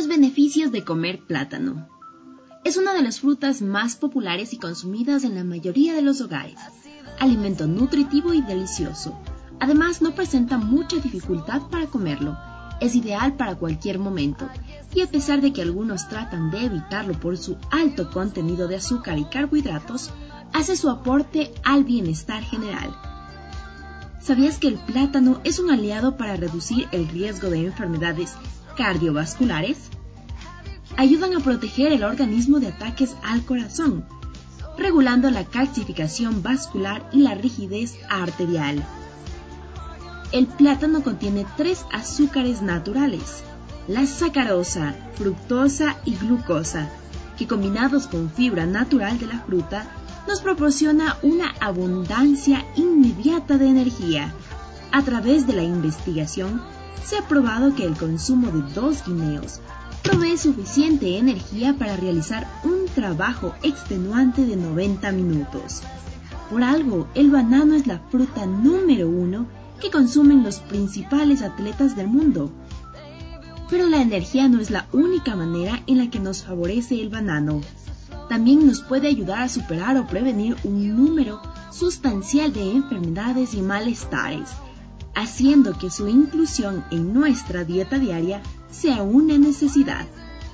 Los beneficios de comer plátano. Es una de las frutas más populares y consumidas en la mayoría de los hogares. Alimento nutritivo y delicioso. Además, no presenta mucha dificultad para comerlo. Es ideal para cualquier momento. Y a pesar de que algunos tratan de evitarlo por su alto contenido de azúcar y carbohidratos, hace su aporte al bienestar general. ¿Sabías que el plátano es un aliado para reducir el riesgo de enfermedades cardiovasculares? Ayudan a proteger el organismo de ataques al corazón, regulando la calcificación vascular y la rigidez arterial. El plátano contiene 3 azúcares naturales, la sacarosa, fructosa y glucosa, que combinados con fibra natural de la fruta, nos proporciona una abundancia inmediata de energía. A través de la investigación, se ha probado que el consumo de 2 guineos provee suficiente energía para realizar un trabajo extenuante de 90 minutos. Por algo, el banano es la fruta número 1 que consumen los principales atletas del mundo. Pero la energía no es la única manera en la que nos favorece el banano. También nos puede ayudar a superar o prevenir un número sustancial de enfermedades y malestares, haciendo que su inclusión en nuestra dieta diaria sea una necesidad.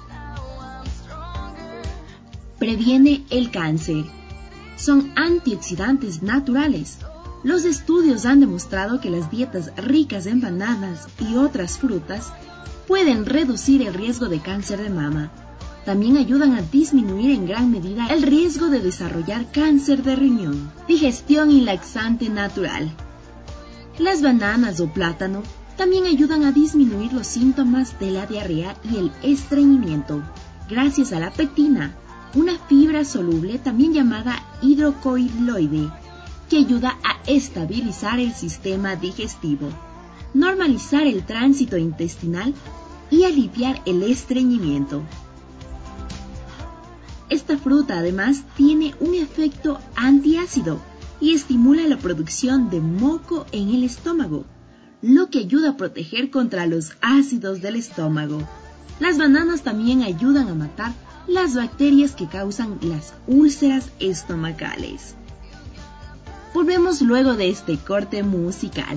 Previene el cáncer. Son antioxidantes naturales. Los estudios han demostrado que las dietas ricas en bananas y otras frutas pueden reducir el riesgo de cáncer de mama. También ayudan a disminuir en gran medida el riesgo de desarrollar cáncer de riñón. Digestión y laxante natural. Las bananas o plátano también ayudan a disminuir los síntomas de la diarrea y el estreñimiento, gracias a la pectina, una fibra soluble también llamada hidrocoiloide, que ayuda a estabilizar el sistema digestivo, normalizar el tránsito intestinal y aliviar el estreñimiento. Esta fruta además tiene un efecto antiácido y estimula la producción de moco en el estómago, lo que ayuda a proteger contra los ácidos del estómago. Las bananas también ayudan a matar las bacterias que causan las úlceras estomacales. Volvemos luego de este corte musical.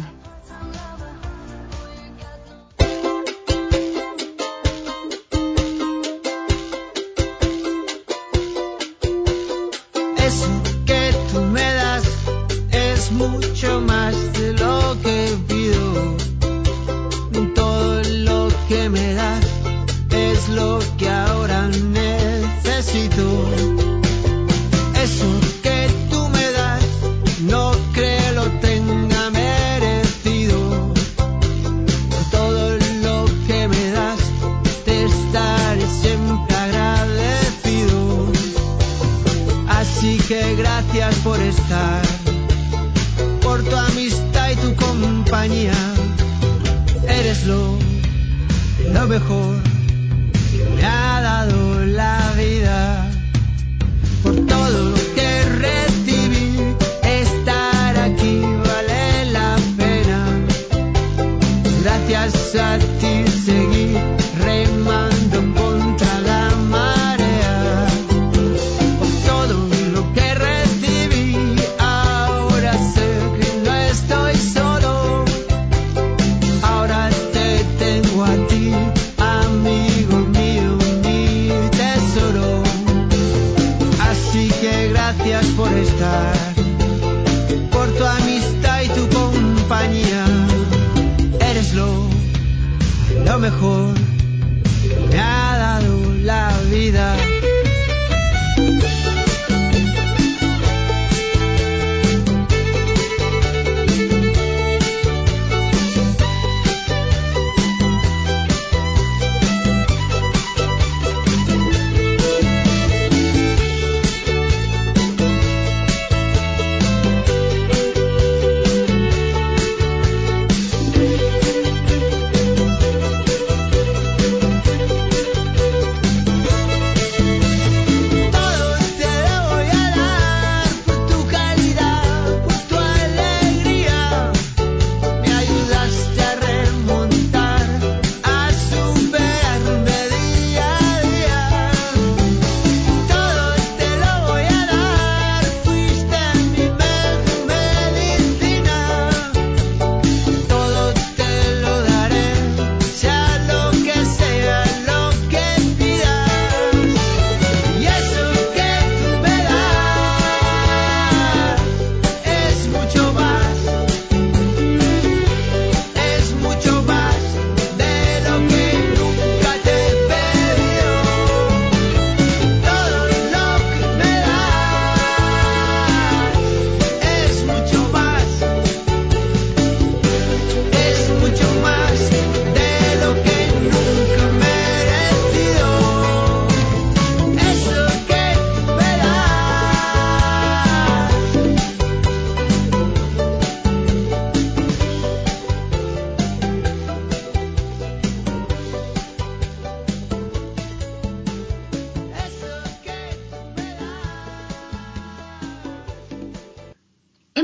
Mucho más de lo que pido, todo lo que me das es lo que ahora necesito. Eso que tú me das no creo lo tenga merecido. Todo lo que me das te estaré siempre agradecido. Así que gracias por estar, por tu amistad y tu compañía. Eres lo mejor que me ha dado la vida. Por todo lo que recibí, estar aquí vale la pena. Gracias a ti seguí remando contra la marea. Por todo lo que recibí, ahora sé que no estoy solo. Ahora te tengo a ti, amigo mío, mi tesoro. Así que gracias por estar, por tu amistad y tu compañía. Eres lo mejor que me ha dado la vida.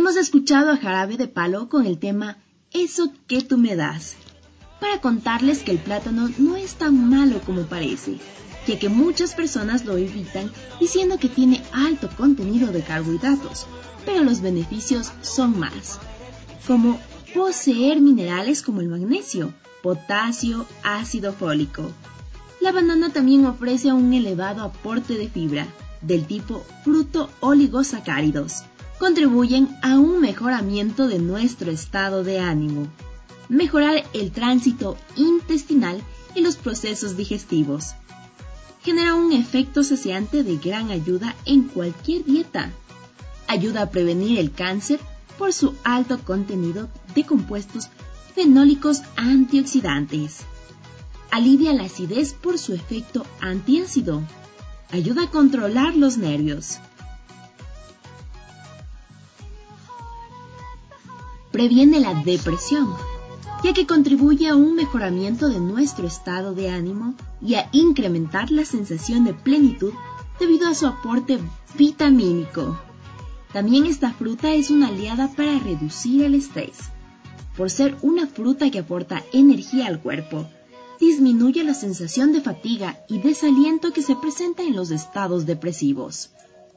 Hemos escuchado a Jarabe de Palo con el tema Eso que tú me das, para contarles que el plátano no es tan malo como parece, ya que muchas personas lo evitan diciendo que tiene alto contenido de carbohidratos, pero los beneficios son más, como poseer minerales como el magnesio, potasio, ácido fólico. La banana también ofrece un elevado aporte de fibra, del tipo fruto-oligosacáridos. Contribuyen a un mejoramiento de nuestro estado de ánimo, mejorar el tránsito intestinal y los procesos digestivos. Genera un efecto saciante de gran ayuda en cualquier dieta. Ayuda a prevenir el cáncer por su alto contenido de compuestos fenólicos antioxidantes. Alivia la acidez por su efecto antiácido. Ayuda a controlar los nervios. Previene la depresión, ya que contribuye a un mejoramiento de nuestro estado de ánimo y a incrementar la sensación de plenitud debido a su aporte vitamínico. También esta fruta es una aliada para reducir el estrés. Por ser una fruta que aporta energía al cuerpo, disminuye la sensación de fatiga y desaliento que se presenta en los estados depresivos.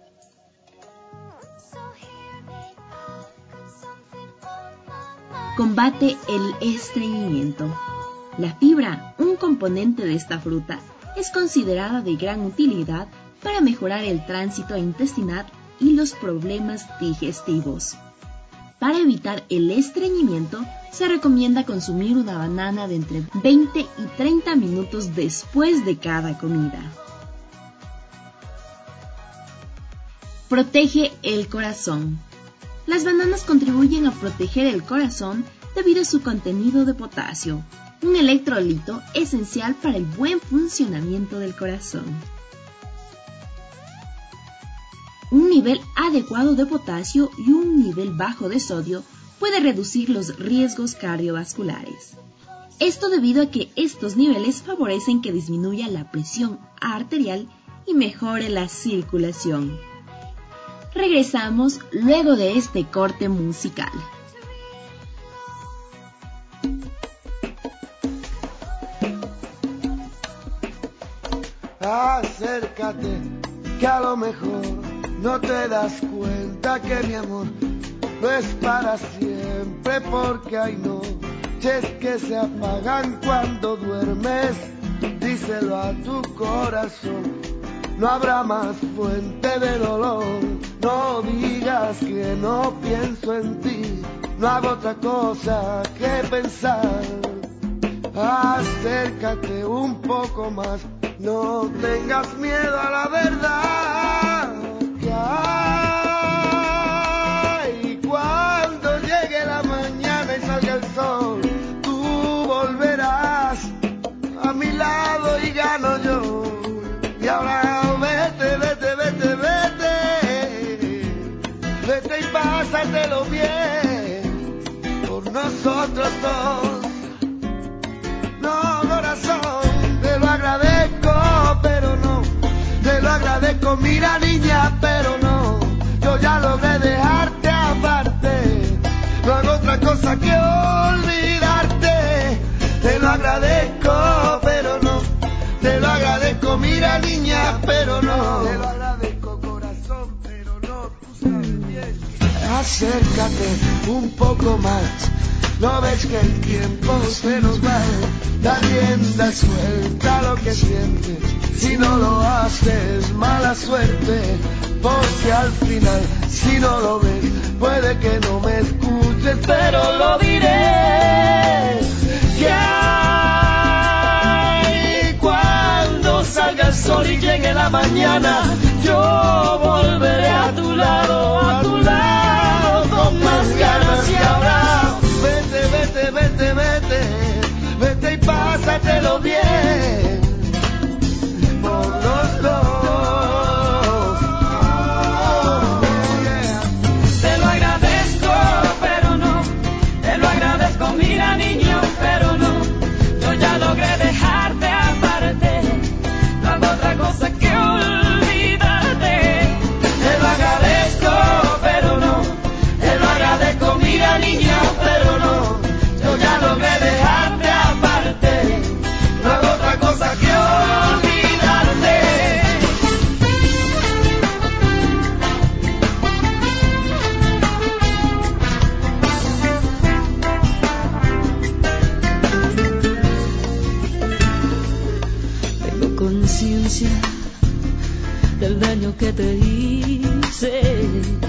Combate el estreñimiento. La fibra, un componente de esta fruta, es considerada de gran utilidad para mejorar el tránsito intestinal y los problemas digestivos. Para evitar el estreñimiento, se recomienda consumir una banana de entre 20 y 30 minutos después de cada comida. Protege el corazón. Las bananas contribuyen a proteger el corazón debido a su contenido de potasio, un electrolito esencial para el buen funcionamiento del corazón. Un nivel adecuado de potasio y un nivel bajo de sodio puede reducir los riesgos cardiovasculares. Esto debido a que estos niveles favorecen que disminuya la presión arterial y mejore la circulación. Regresamos luego de este corte musical. Acércate, que a lo mejor no te das cuenta que mi amor no es para siempre, porque hay noches que se apagan cuando duermes. Díselo a tu corazón, no habrá más fuente de dolor. No digas que no pienso en ti, no hago otra cosa que pensar. Acércate un poco más, no tengas miedo a la verdad que hay. Cuando llegue la mañana y salga el sol, tú volverás a mi lado y gano yo. Y ahora vete, vete, vete, vete, vete y pásatelo bien por nosotros dos. No, corazón, te lo agradezco, pero no, te lo agradezco, mira niña, pero no, yo ya logré dejarte aparte, no hago otra cosa que olvidarte. Te lo agradezco, pero no, te lo agradezco, mira niña, pero no, te lo agradezco, corazón, pero no, tú sabes bien. Acércate un poco más, no ves que el tiempo se nos va, da rienda suelta lo que sientes, si no lo haces mala suerte, porque al final si no lo ves puede que no me escuches, pero lo diré que hay. Cuando salga el sol y llegue la mañana, yo volveré a tu lado con más ganas. Y ahora vete, vete, vete, vete, vete y pásatelo bien por los dos. Yeah. Te lo agradezco, pero no, te lo agradezco, mira niño, pero no, yo ya logré dejarte aparte, no hago otra cosa que olvidar. conciencia del daño que te hice,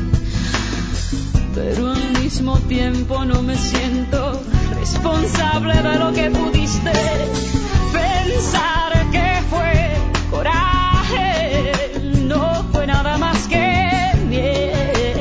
pero al mismo tiempo no me siento responsable de lo que pudiste pensar que fue coraje. No fue nada más que miedo.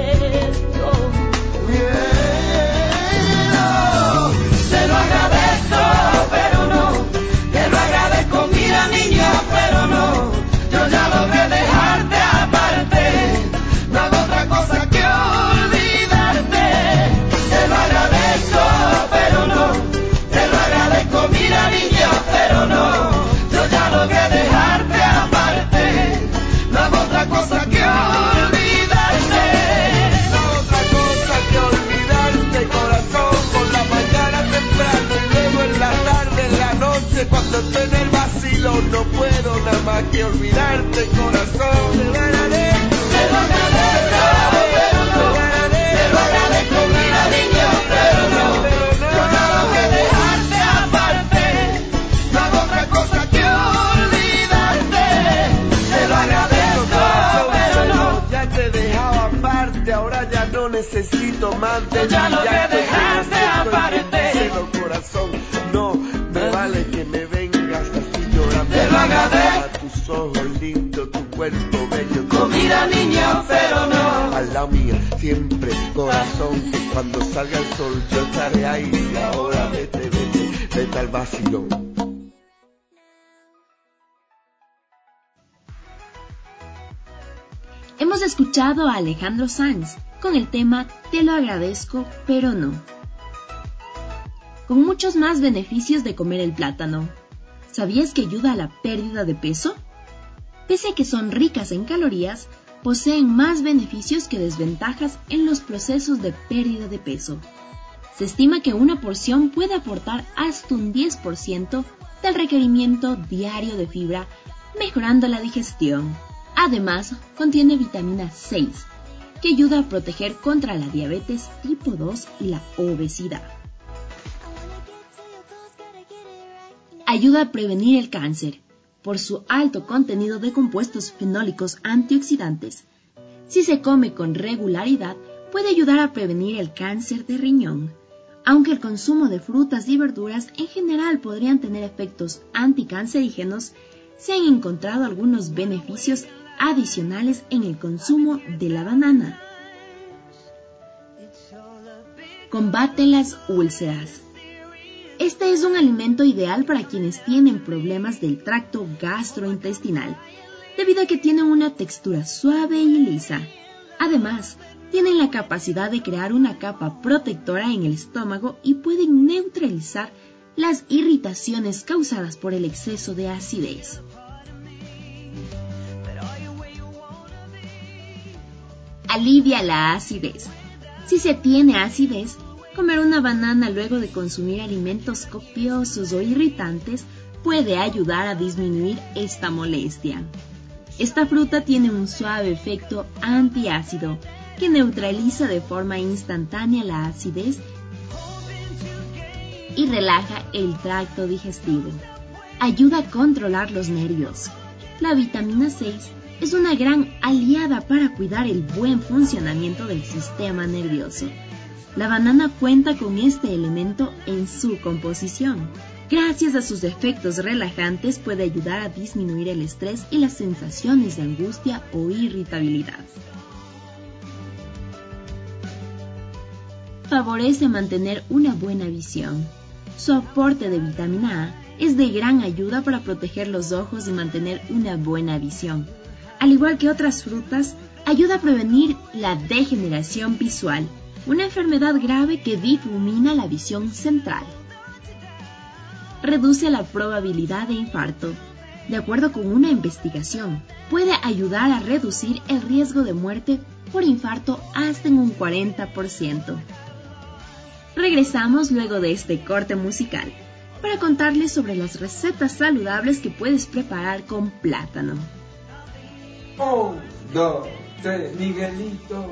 Te lo agradezco, pero no. Te lo agradezco, mira niño, pero no. Yo ya logré dejarte aparte. No hago otra cosa que olvidarte. Te lo agradezco, pero no. Te lo agradezco, mira niño, pero no. Yo ya logré dejarte aparte. No hago otra cosa que olvidarte. No otra cosa que olvidarte, corazón, por la mañana temprano y luego en la tarde, en la noche, cuando estoy en el vacilo, no puedo nada más que olvidarte, corazón. Te lo agradezco, pero no. Te lo agradezco, mira niño, pero no. Yo ya logré dejarte aparte. No hago otra cosa que olvidarte. Te lo agradezco, pero no. ya te dejaba aparte, ahora ya no necesito más de Yo ya ti, logré estoy dejarte bien, estoy aparte. bien cielo, corazón, no me vale que me vengas así llorando. Te lo agradezco. A tus ojos lindos, tu cuerpo bello, tu Mira niño, pero no. al lado mío siempre, corazón, que cuando salga el sol yo estaré ahí. Y ahora vete, vete, vete al vacilón. Hemos escuchado a Alejandro Sanz con el tema Te lo agradezco, pero no. Con muchos más beneficios de comer el plátano. ¿Sabías que ayuda a la pérdida de peso? Pese a que son ricas en calorías, poseen más beneficios que desventajas en los procesos de pérdida de peso. Se estima que una porción puede aportar hasta un 10% del requerimiento diario de fibra, mejorando la digestión. Además, contiene vitamina 6, que ayuda a proteger contra la diabetes tipo 2 y la obesidad. Ayuda a prevenir el cáncer por su alto contenido de compuestos fenólicos antioxidantes. Si se come con regularidad, puede ayudar a prevenir el cáncer de riñón. Aunque el consumo de frutas y verduras en general podrían tener efectos anticancerígenos, se han encontrado algunos beneficios adicionales en el consumo de la banana. Combate las úlceras. Este es un alimento ideal para quienes tienen problemas del tracto gastrointestinal, debido a que tiene una textura suave y lisa. Además, tienen la capacidad de crear una capa protectora en el estómago y pueden neutralizar las irritaciones causadas por el exceso de acidez. Alivia la acidez. Si se tiene acidez, comer una banana luego de consumir alimentos copiosos o irritantes puede ayudar a disminuir esta molestia. Esta fruta tiene un suave efecto antiácido que neutraliza de forma instantánea la acidez y relaja el tracto digestivo. Ayuda a controlar los nervios. La vitamina 6 es una gran aliada para cuidar el buen funcionamiento del sistema nervioso. La banana cuenta con este elemento en su composición. Gracias a sus efectos relajantes puede ayudar a disminuir el estrés y las sensaciones de angustia o irritabilidad. Favorece mantener una buena visión. Su aporte de vitamina A es de gran ayuda para proteger los ojos y mantener una buena visión. Al igual que otras frutas, ayuda a prevenir la degeneración visual, una enfermedad grave que difumina la visión central. Reduce la probabilidad de infarto. De acuerdo con una investigación, puede ayudar a reducir el riesgo de muerte por infarto hasta en un 40%. Regresamos luego de este corte musical para contarles sobre las recetas saludables que puedes preparar con plátano. 1, 2, 3, Miguelito.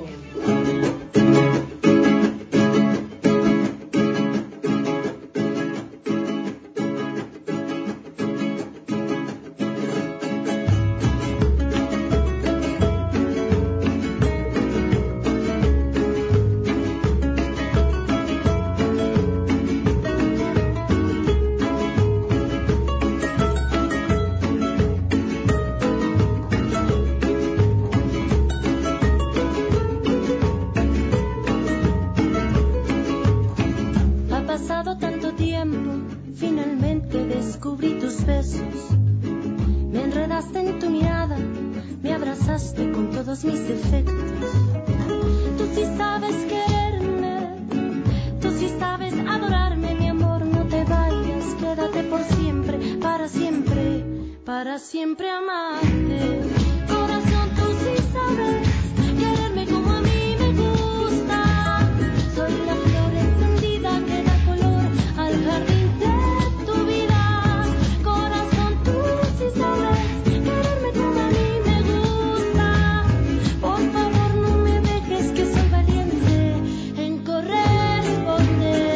dejaste en tu mirada, me abrazaste con todos mis defectos. Tú sí sabes quererme, tú sí sabes adorarme, mi amor, no te vayas, quédate por siempre, para siempre amarte. Corazón, tú sí sabes quererme como a mí me gusta. Soy la flor encendida que da color al jardín de tu vida. Corazón, tú sí sabes quererme como a mí me gusta. Por favor, no me dejes, que soy valiente en corresponderte.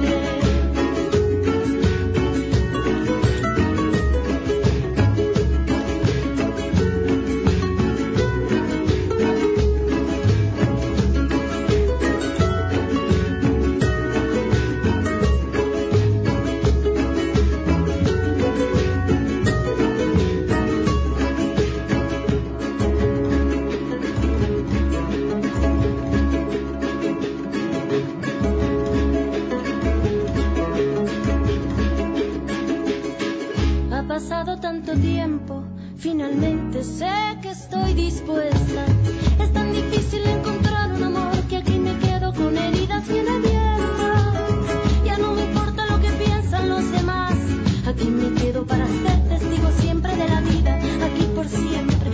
Ha pasado tanto tiempo, finalmente sé que estoy dispuesta. Es tan difícil encontrar un amor que aquí me quedo con heridas bien abiertas. Ya no me importa lo que piensan los demás, aquí me quedo para ser testigo siempre de la vida. Aquí por siempre,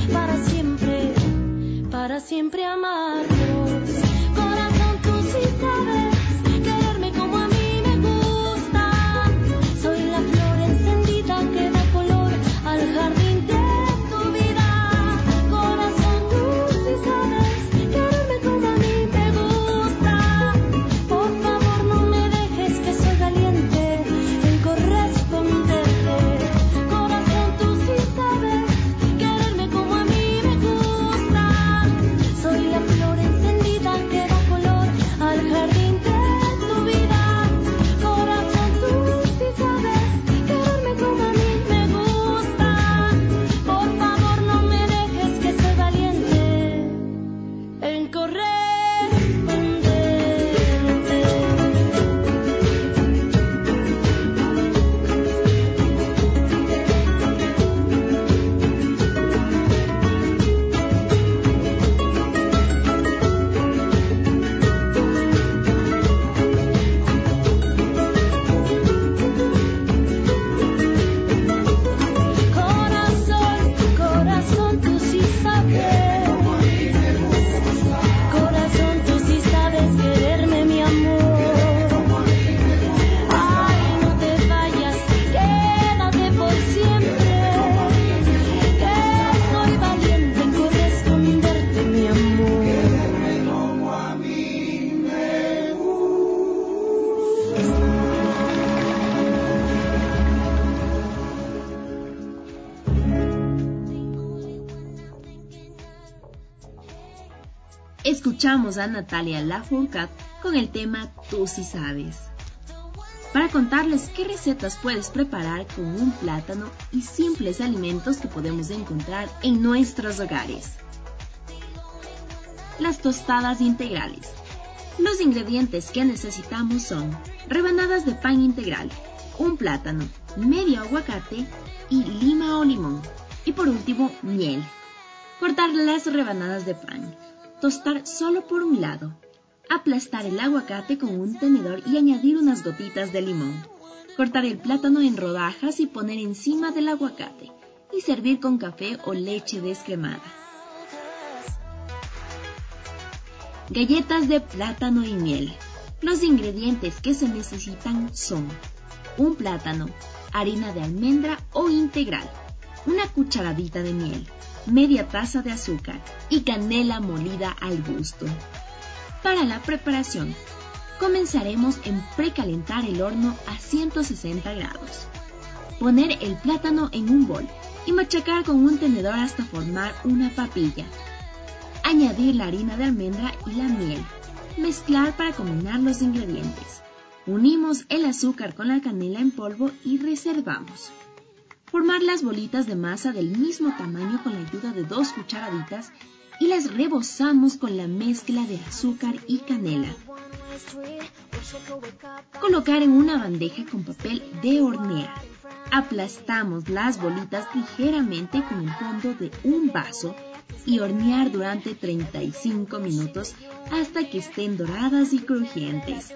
para siempre amarnos. Corazón, tú sí sabes quererme como a mí me gusta. Soy la flor encendida que da color al jardín de tu vida. Corazón, tú sí sabes quererme como a mí me gusta. Por favor, no me dejes, que soy valiente en corresponderte. Corazón, tú sí sabes quererme como a mí me gusta. Soy la flor encendida que da color al jardín de tu vida. Corazón, tú sí sabes quererme como a mí me gusta. Por favor, no me dejes, que soy valiente en corresponderte. Corazón, tú sí sabes. Corazón, tú sí sabes quererme, mi amor. Ay, no te vayas, quédate por siempre, que soy valiente en corresponderte, mi amor. Escuchamos a Natalia Lafourcade con el tema Tú sí sabes, para contarles qué recetas puedes preparar con un plátano y simples alimentos que podemos encontrar en nuestros hogares. Las tostadas integrales. Los ingredientes que necesitamos son rebanadas de pan integral, un plátano, medio aguacate y lima o limón. Y por último, miel. Cortar las rebanadas de pan. Tostar solo por un lado. Aplastar el aguacate con un tenedor y añadir unas gotitas de limón. Cortar el plátano en rodajas y poner encima del aguacate. Y servir con café o leche descremada. Galletas de plátano y miel. Los ingredientes que se necesitan son un plátano, harina de almendra o integral, una cucharadita de miel, media taza de azúcar y canela molida al gusto. Para la preparación, comenzaremos en precalentar el horno a 160 grados. Poner el plátano en un bol y machacar con un tenedor hasta formar una papilla. Añadir la harina de almendra y la miel. Mezclar para combinar los ingredientes. Unimos el azúcar con la canela en polvo y reservamos. Formar las bolitas de masa del mismo tamaño con la ayuda de 2 cucharaditas y las rebozamos con la mezcla de azúcar y canela. Colocar en una bandeja con papel de hornear. Aplastamos las bolitas ligeramente con el fondo de un vaso y hornear durante 35 minutos hasta que estén doradas y crujientes.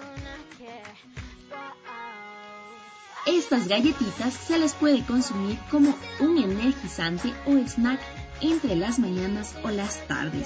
Estas galletitas se les puede consumir como un energizante o snack entre las mañanas o las tardes.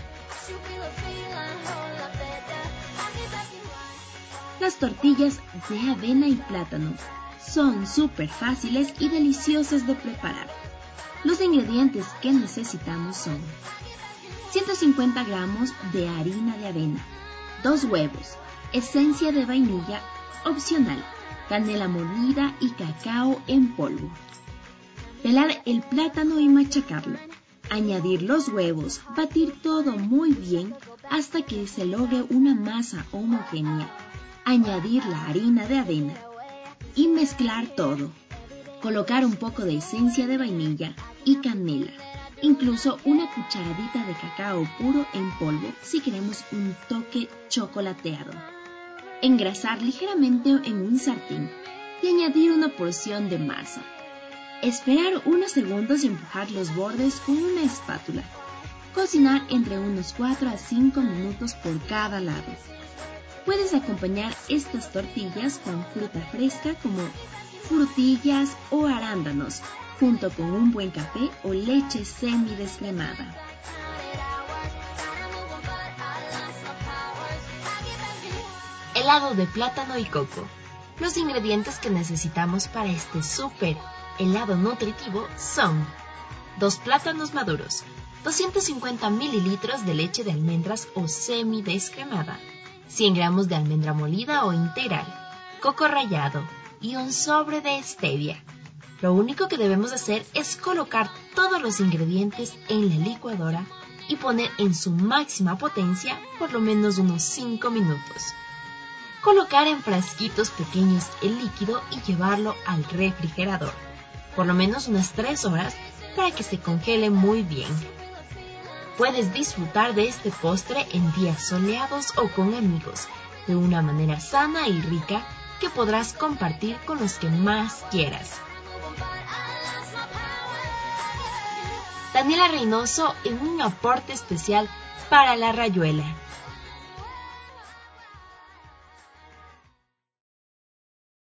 Las tortillas de avena y plátano son súper fáciles y deliciosas de preparar. Los ingredientes que necesitamos son 150 gramos de harina de avena, 2 huevos, esencia de vainilla opcional, canela molida y cacao en polvo. Pelar el plátano y machacarlo. Añadir los huevos, batir todo muy bien hasta que se logre una masa homogénea. Añadir la harina de avena y mezclar todo. Colocar un poco de esencia de vainilla y canela, incluso una cucharadita de cacao puro en polvo si queremos un toque chocolateado. Engrasar ligeramente en un sartén y añadir una porción de masa. Esperar unos segundos y empujar los bordes con una espátula. Cocinar entre unos 4 a 5 minutos por cada lado. Puedes acompañar estas tortillas con fruta fresca como frutillas o arándanos, junto con un buen café o leche semidescremada. Helado de plátano y coco. Los ingredientes que necesitamos para este súper helado nutritivo son 2 plátanos maduros, 250 mililitros de leche de almendras o semidescremada, 100 gramos de almendra molida o integral, coco rallado y un sobre de stevia. Lo único que debemos hacer es colocar todos los ingredientes en la licuadora y poner en su máxima potencia por lo menos unos 5 minutos. Colocar en frasquitos pequeños el líquido y llevarlo al refrigerador, por lo menos unas 3 horas para que se congele muy bien. Puedes disfrutar de este postre en días soleados o con amigos, de una manera sana y rica que podrás compartir con los que más quieras. Daniela Reynoso en un aporte especial para La Rayuela.